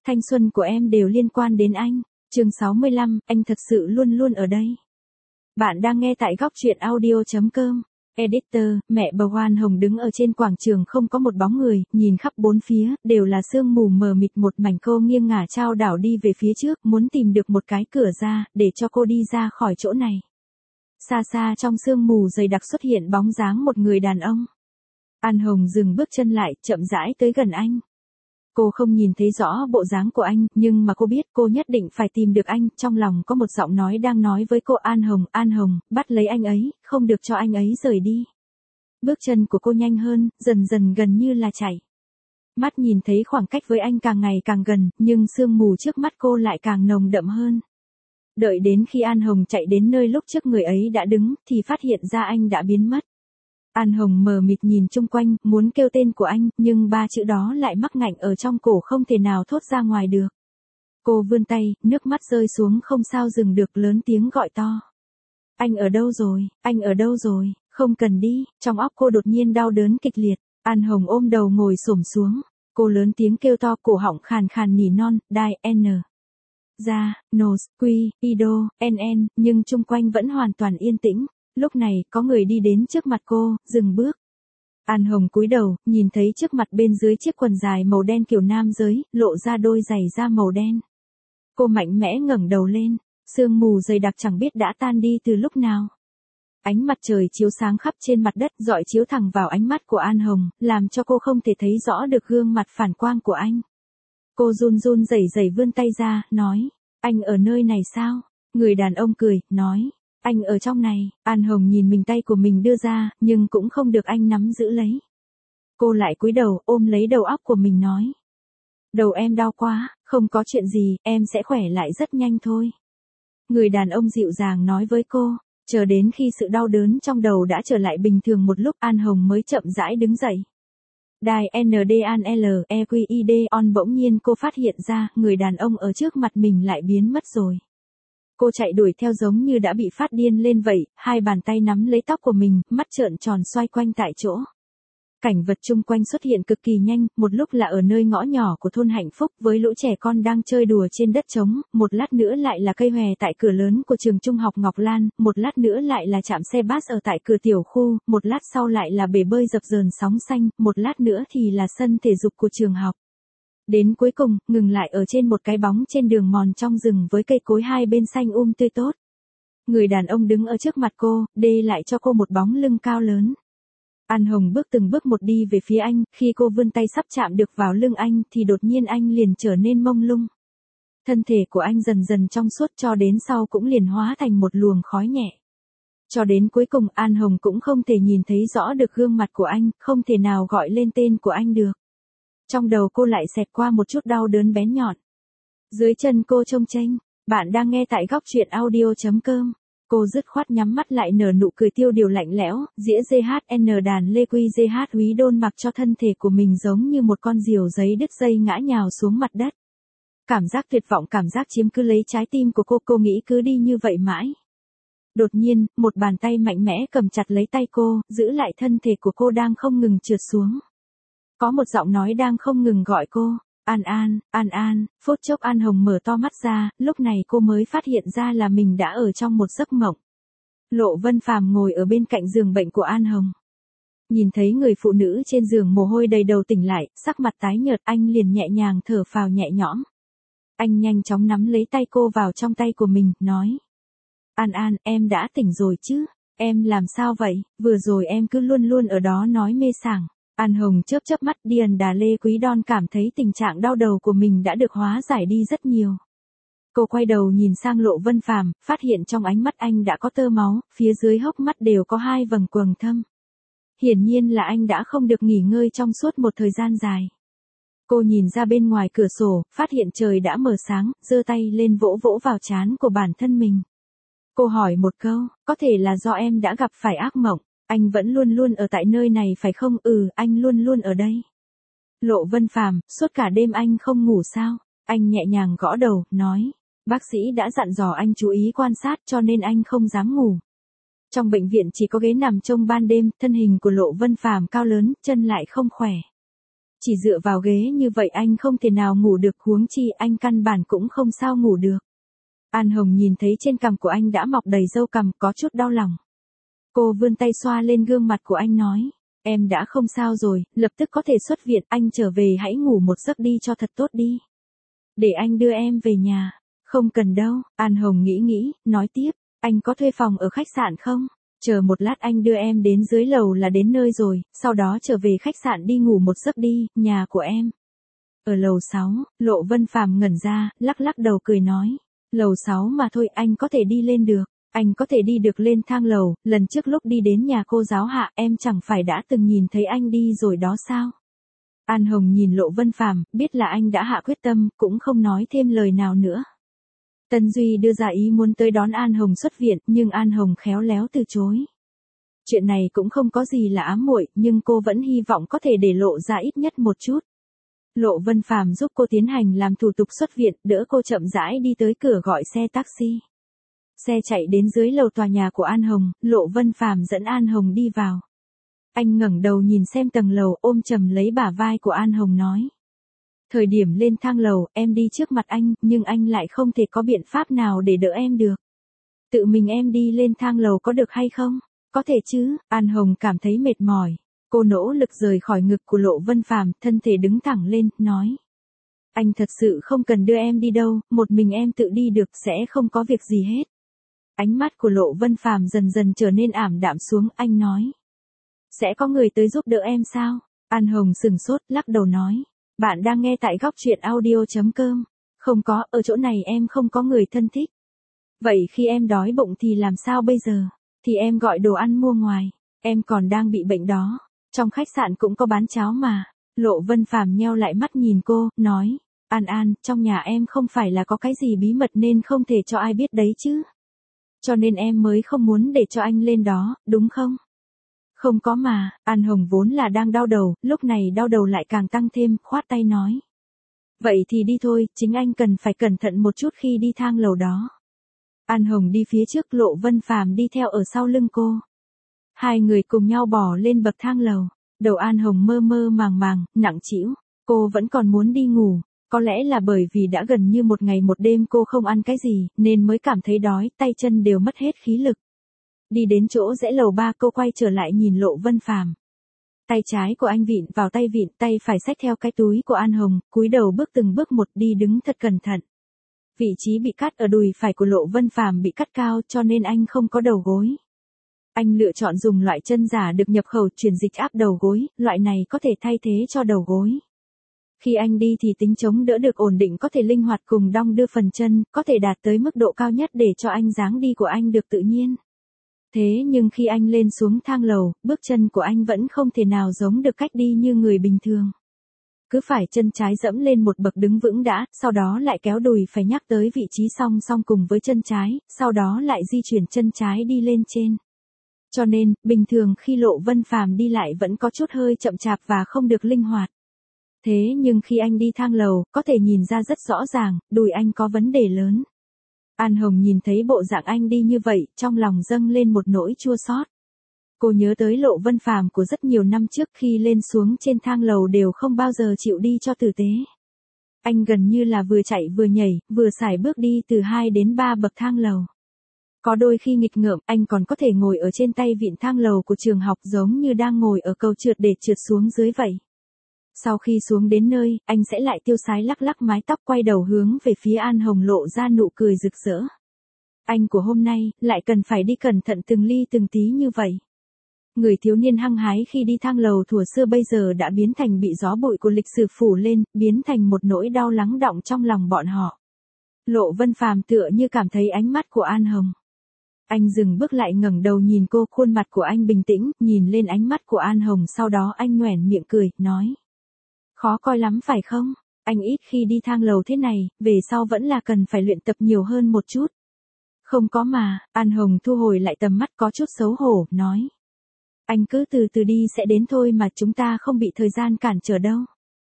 Thanh xuân của em đều liên quan đến anh. Chương 65, anh thật sự luôn luôn ở đây. Bạn đang nghe tại góc truyện audio.com. Editor, mẹ bầu Hoan Hồng đứng ở trên quảng trường không có một bóng người, nhìn khắp bốn phía, đều là sương mù mờ mịt một mảnh. Cô nghiêng ngả chao đảo đi về phía trước, muốn tìm được một cái cửa ra, để cho cô đi ra khỏi chỗ này. Xa xa trong sương mù dày đặc xuất hiện bóng dáng một người đàn ông. An Hồng dừng bước chân lại, chậm rãi tới gần anh. Cô không nhìn thấy rõ bộ dáng của anh, nhưng mà cô biết cô nhất định phải tìm được anh. Trong lòng có một giọng nói đang nói với cô: An Hồng, bắt lấy anh ấy, không được cho anh ấy rời đi. Bước chân của cô nhanh hơn, dần dần gần như là chạy. Mắt nhìn thấy khoảng cách với anh càng ngày càng gần, nhưng sương mù trước mắt cô lại càng nồng đậm hơn. Đợi đến khi An Hồng chạy đến nơi lúc trước người ấy đã đứng, thì phát hiện ra anh đã biến mất. An Hồng mờ mịt nhìn chung quanh, muốn kêu tên của anh, nhưng ba chữ đó lại mắc ngạnh ở trong cổ không thể nào thốt ra ngoài được. Cô vươn tay, nước mắt rơi xuống không sao dừng được, lớn tiếng gọi to. Anh ở đâu rồi, anh ở đâu rồi, không cần đi. Trong óc cô đột nhiên đau đớn kịch liệt. An Hồng ôm đầu ngồi xổm xuống. Cô lớn tiếng kêu to, cổ họng khàn khàn nỉ non, đai, n. Ra, nos, quy, ido, nn, nhưng chung quanh vẫn hoàn toàn yên tĩnh. Lúc này, có người đi đến trước mặt cô, dừng bước. An Hồng cúi đầu, nhìn thấy trước mặt bên dưới chiếc quần dài màu đen kiểu nam giới, lộ ra đôi giày da màu đen. Cô mạnh mẽ ngẩng đầu lên, sương mù dày đặc chẳng biết đã tan đi từ lúc nào. Ánh mặt trời chiếu sáng khắp trên mặt đất, rọi chiếu thẳng vào ánh mắt của An Hồng, làm cho cô không thể thấy rõ được gương mặt phản quang của anh. Cô run run rẩy rẩy vươn tay ra, nói, anh ở nơi này sao? Người đàn ông cười, nói, anh ở trong này. An Hồng nhìn mình tay của mình đưa ra, nhưng cũng không được anh nắm giữ lấy. Cô lại cúi đầu, ôm lấy đầu óc của mình nói. Đầu em đau quá, không có chuyện gì, em sẽ khỏe lại rất nhanh thôi. Người đàn ông dịu dàng nói với cô, chờ đến khi sự đau đớn trong đầu đã trở lại bình thường một lúc, An Hồng mới chậm rãi đứng dậy. Đài NDANLEQID on, bỗng nhiên cô phát hiện ra, người đàn ông ở trước mặt mình lại biến mất rồi. Cô chạy đuổi theo giống như đã bị phát điên lên vậy, hai bàn tay nắm lấy tóc của mình, mắt trợn tròn xoay quanh tại chỗ. Cảnh vật chung quanh xuất hiện cực kỳ nhanh, một lúc là ở nơi ngõ nhỏ của thôn Hạnh Phúc với lũ trẻ con đang chơi đùa trên đất trống, một lát nữa lại là cây hòe tại cửa lớn của trường trung học Ngọc Lan, một lát nữa lại là trạm xe bus ở tại cửa tiểu khu, một lát sau lại là bể bơi dập dờn sóng xanh, một lát nữa thì là sân thể dục của trường học. Đến cuối cùng, ngừng lại ở trên một cái bóng trên đường mòn trong rừng với cây cối hai bên xanh tươi tốt. Người đàn ông đứng ở trước mặt cô, đê lại cho cô một bóng lưng cao lớn. An Hồng bước từng bước một đi về phía anh, khi cô vươn tay sắp chạm được vào lưng anh thì đột nhiên anh liền trở nên mông lung. Thân thể của anh dần dần trong suốt cho đến sau cũng liền hóa thành một luồng khói nhẹ. Cho đến cuối cùng An Hồng cũng không thể nhìn thấy rõ được gương mặt của anh, không thể nào gọi lên tên của anh được. Trong đầu cô lại xẹt qua một chút đau đớn bén nhọn. Dưới chân cô trông chênh, bạn đang nghe tại góc truyện audio.com. Cô dứt khoát nhắm mắt lại nở nụ cười tiêu điều lạnh lẽo, dĩa GHN đàn Lê Quy GH Húy đôn mặc cho thân thể của mình giống như một con diều giấy đứt dây ngã nhào xuống mặt đất. Cảm giác tuyệt vọng, cảm giác chiếm cứ lấy trái tim của cô nghĩ cứ đi như vậy mãi. Đột nhiên, một bàn tay mạnh mẽ cầm chặt lấy tay cô, giữ lại thân thể của cô đang không ngừng trượt xuống. Có một giọng nói đang không ngừng gọi cô. An, phút chốc An Hồng mở to mắt ra, lúc này cô mới phát hiện ra là mình đã ở trong một giấc mộng. Lộ Vân Phàm ngồi ở bên cạnh giường bệnh của An Hồng. Nhìn thấy người phụ nữ trên giường mồ hôi đầy đầu tỉnh lại, sắc mặt tái nhợt, anh liền nhẹ nhàng thở phào nhẹ nhõm. Anh nhanh chóng nắm lấy tay cô vào trong tay của mình, nói. An, em đã tỉnh rồi chứ? Em làm sao vậy? Vừa rồi em cứ luôn luôn ở đó nói mê sảng. An Hồng chớp chớp mắt, Điền Đà Lê Quý Đon cảm thấy tình trạng đau đầu của mình đã được hóa giải đi rất nhiều. Cô quay đầu nhìn sang Lộ Vân Phàm, phát hiện trong ánh mắt anh đã có tơ máu, phía dưới hốc mắt đều có hai vầng quầng thâm. Hiển nhiên là anh đã không được nghỉ ngơi trong suốt một thời gian dài. Cô nhìn ra bên ngoài cửa sổ, phát hiện trời đã mở sáng, giơ tay lên vỗ vỗ vào trán của bản thân mình. Cô hỏi một câu, có thể là do em đã gặp phải ác mộng? Anh vẫn luôn luôn ở tại nơi này phải không? Anh luôn luôn ở đây. Lộ Vân Phàm, suốt cả đêm anh không ngủ sao? Anh nhẹ nhàng gõ đầu, nói. Bác sĩ đã dặn dò anh chú ý quan sát cho nên anh không dám ngủ. Trong bệnh viện chỉ có ghế nằm trông ban đêm, thân hình của Lộ Vân Phàm cao lớn, chân lại không khỏe. Chỉ dựa vào ghế như vậy anh không thể nào ngủ được, huống chi anh căn bản cũng không sao ngủ được. An Hồng nhìn thấy trên cằm của anh đã mọc đầy râu cằm, có chút đau lòng. Cô vươn tay xoa lên gương mặt của anh nói, em đã không sao rồi, lập tức có thể xuất viện, anh trở về hãy ngủ một giấc đi cho thật tốt đi. Để anh đưa em về nhà. Không cần đâu, An Hồng nghĩ, nói tiếp, anh có thuê phòng ở khách sạn không? Chờ một lát anh đưa em đến dưới lầu là đến nơi rồi, sau đó trở về khách sạn đi ngủ một giấc đi, nhà của em. Ở lầu 6, Lộ Vân Phàm ngẩn ra, lắc lắc đầu cười nói, lầu 6 mà thôi, anh có thể đi lên được. Anh có thể đi được lên thang lầu, lần trước lúc đi đến nhà cô giáo Hạ em chẳng phải đã từng nhìn thấy anh đi rồi đó sao? An Hồng nhìn Lộ Vân Phàm, biết là anh đã hạ quyết tâm, cũng không nói thêm lời nào nữa. Tân Duy đưa ra ý muốn tới đón An Hồng xuất viện, nhưng An Hồng khéo léo từ chối. Chuyện này cũng không có gì là ám muội, nhưng cô vẫn hy vọng có thể để lộ ra ít nhất một chút. Lộ Vân Phàm giúp cô tiến hành làm thủ tục xuất viện, đỡ cô chậm rãi đi tới cửa gọi xe taxi. Xe chạy đến dưới lầu tòa nhà của An Hồng, Lộ Vân Phàm dẫn An Hồng đi vào. Anh ngẩng đầu nhìn xem tầng lầu, ôm chầm lấy bả vai của An Hồng nói. Thời điểm lên thang lầu, em đi trước mặt anh, nhưng anh lại không thể có biện pháp nào để đỡ em được. Tự mình em đi lên thang lầu có được hay không? Có thể chứ, An Hồng cảm thấy mệt mỏi. Cô nỗ lực rời khỏi ngực của Lộ Vân Phàm, thân thể đứng thẳng lên, nói. Anh thật sự không cần đưa em đi đâu, một mình em tự đi được sẽ không có việc gì hết. Ánh mắt của Lộ Vân Phàm dần dần trở nên ảm đạm xuống, anh nói. Sẽ có người tới giúp đỡ em sao? An Hồng sừng sốt, lắc đầu nói. Bạn đang nghe tại góc truyện audio.com. Không có, ở chỗ này em không có người thân thích. Vậy khi em đói bụng thì làm sao bây giờ? Thì em gọi đồ ăn mua ngoài. Em còn đang bị bệnh đó. Trong khách sạn cũng có bán cháo mà. Lộ Vân Phàm nheo lại mắt nhìn cô, nói. An, trong nhà em không phải là có cái gì bí mật nên không thể cho ai biết đấy chứ. Cho nên em mới không muốn để cho anh lên đó, đúng không? Không có mà, An Hồng vốn là đang đau đầu, lúc này đau đầu lại càng tăng thêm, khoát tay nói. Vậy thì đi thôi, chính anh cần phải cẩn thận một chút khi đi thang lầu đó. An Hồng đi phía trước, Lộ Vân Phàm đi theo ở sau lưng cô. Hai người cùng nhau bò lên bậc thang lầu, đầu An Hồng mơ mơ màng, nặng trĩu, cô vẫn còn muốn đi ngủ. Có lẽ là bởi vì đã gần như một ngày một đêm cô không ăn cái gì, nên mới cảm thấy đói, tay chân đều mất hết khí lực. Đi đến chỗ rẽ lầu 3, cô quay trở lại nhìn Lộ Vân Phàm. Tay trái của anh vịn vào tay vịn, tay phải xách theo cái túi của An Hồng, cúi đầu bước từng bước một đi đứng thật cẩn thận. Vị trí bị cắt ở đùi phải của Lộ Vân Phàm bị cắt cao cho nên anh không có đầu gối. Anh lựa chọn dùng loại chân giả được nhập khẩu truyền dịch áp đầu gối, loại này có thể thay thế cho đầu gối. Khi anh đi thì tính chống đỡ được ổn định, có thể linh hoạt cùng đong đưa phần chân, có thể đạt tới mức độ cao nhất để cho anh dáng đi của anh được tự nhiên. Thế nhưng khi anh lên xuống thang lầu, bước chân của anh vẫn không thể nào giống được cách đi như người bình thường. Cứ phải chân trái dẫm lên một bậc đứng vững đã, sau đó lại kéo đùi phải nhắc tới vị trí song song cùng với chân trái, sau đó lại di chuyển chân trái đi lên trên. Cho nên, bình thường khi Lộ Vân Phàm đi lại vẫn có chút hơi chậm chạp và không được linh hoạt. Thế nhưng khi anh đi thang lầu, có thể nhìn ra rất rõ ràng, đùi anh có vấn đề lớn. An Hồng nhìn thấy bộ dạng anh đi như vậy, trong lòng dâng lên một nỗi chua xót. Cô nhớ tới Lộ Vân Phàm của rất nhiều năm trước, khi lên xuống trên thang lầu đều không bao giờ chịu đi cho tử tế. Anh gần như là vừa chạy vừa nhảy, vừa sải bước đi từ 2 đến 3 bậc thang lầu. Có đôi khi nghịch ngợm, anh còn có thể ngồi ở trên tay vịn thang lầu của trường học giống như đang ngồi ở cầu trượt để trượt xuống dưới vậy. Sau khi xuống đến nơi, anh sẽ lại tiêu sái lắc lắc mái tóc, quay đầu hướng về phía An Hồng, lộ ra nụ cười rực rỡ. Anh của hôm nay, lại cần phải đi cẩn thận từng ly từng tí như vậy. Người thiếu niên hăng hái khi đi thang lầu thuở xưa bây giờ đã biến thành bị gió bụi của lịch sử phủ lên, biến thành một nỗi đau lắng đọng trong lòng bọn họ. Lộ Vân Phàm tựa như cảm thấy ánh mắt của An Hồng. Anh dừng bước lại, ngẩng đầu nhìn cô, khuôn mặt của anh bình tĩnh, nhìn lên ánh mắt của An Hồng, sau đó anh nhoẻn miệng cười, nói. Khó coi lắm phải không? Anh ít khi đi thang lầu thế này, về sau vẫn là cần phải luyện tập nhiều hơn một chút. Không có mà, An Hồng thu hồi lại tầm mắt có chút xấu hổ, nói. Anh cứ từ từ đi sẽ đến thôi mà, chúng ta không bị thời gian cản trở đâu.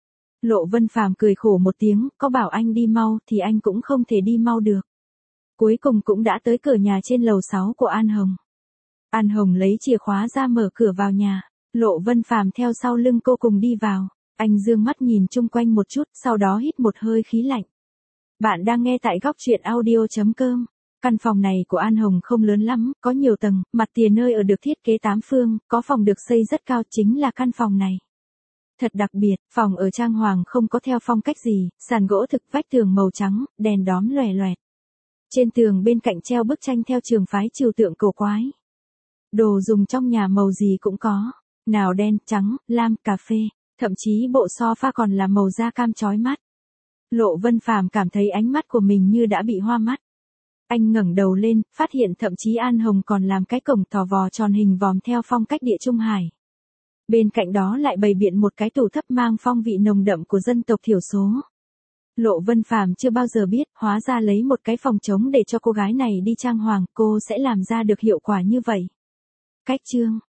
Lộ Vân Phàm cười khổ một tiếng, có bảo anh đi mau thì anh cũng không thể đi mau được. Cuối cùng cũng đã tới cửa nhà trên lầu 6 của An Hồng. An Hồng lấy chìa khóa ra mở cửa vào nhà, Lộ Vân Phàm theo sau lưng cô cùng đi vào. Anh dương mắt nhìn chung quanh một chút, sau đó hít một hơi khí lạnh. Bạn đang nghe tại góc truyện audio.com. Căn phòng này của An Hồng không lớn lắm, có nhiều tầng, mặt tiền nơi ở được thiết kế 8 phương, có phòng được xây rất cao, chính là căn phòng này. Thật đặc biệt, phòng ở trang hoàng không có theo phong cách gì, sàn gỗ thực, vách tường màu trắng, đèn đóm lòe loẹt. Trên tường bên cạnh treo bức tranh theo trường phái trừu tượng cổ quái. Đồ dùng trong nhà màu gì cũng có, nào đen, trắng, lam, cà phê, thậm chí bộ sofa còn là màu da cam chói mắt. Lộ Vân Phàm cảm thấy ánh mắt của mình như đã bị hoa mắt. Anh ngẩng đầu lên, phát hiện thậm chí An Hồng còn làm cái cổng tò vò tròn hình vòm theo phong cách Địa Trung Hải. Bên cạnh đó lại bày biện một cái tủ thấp mang phong vị nồng đậm của dân tộc thiểu số. Lộ Vân Phàm chưa bao giờ biết, hóa ra lấy một cái phòng trống để cho cô gái này đi trang hoàng, cô sẽ làm ra được hiệu quả như vậy. Cách chương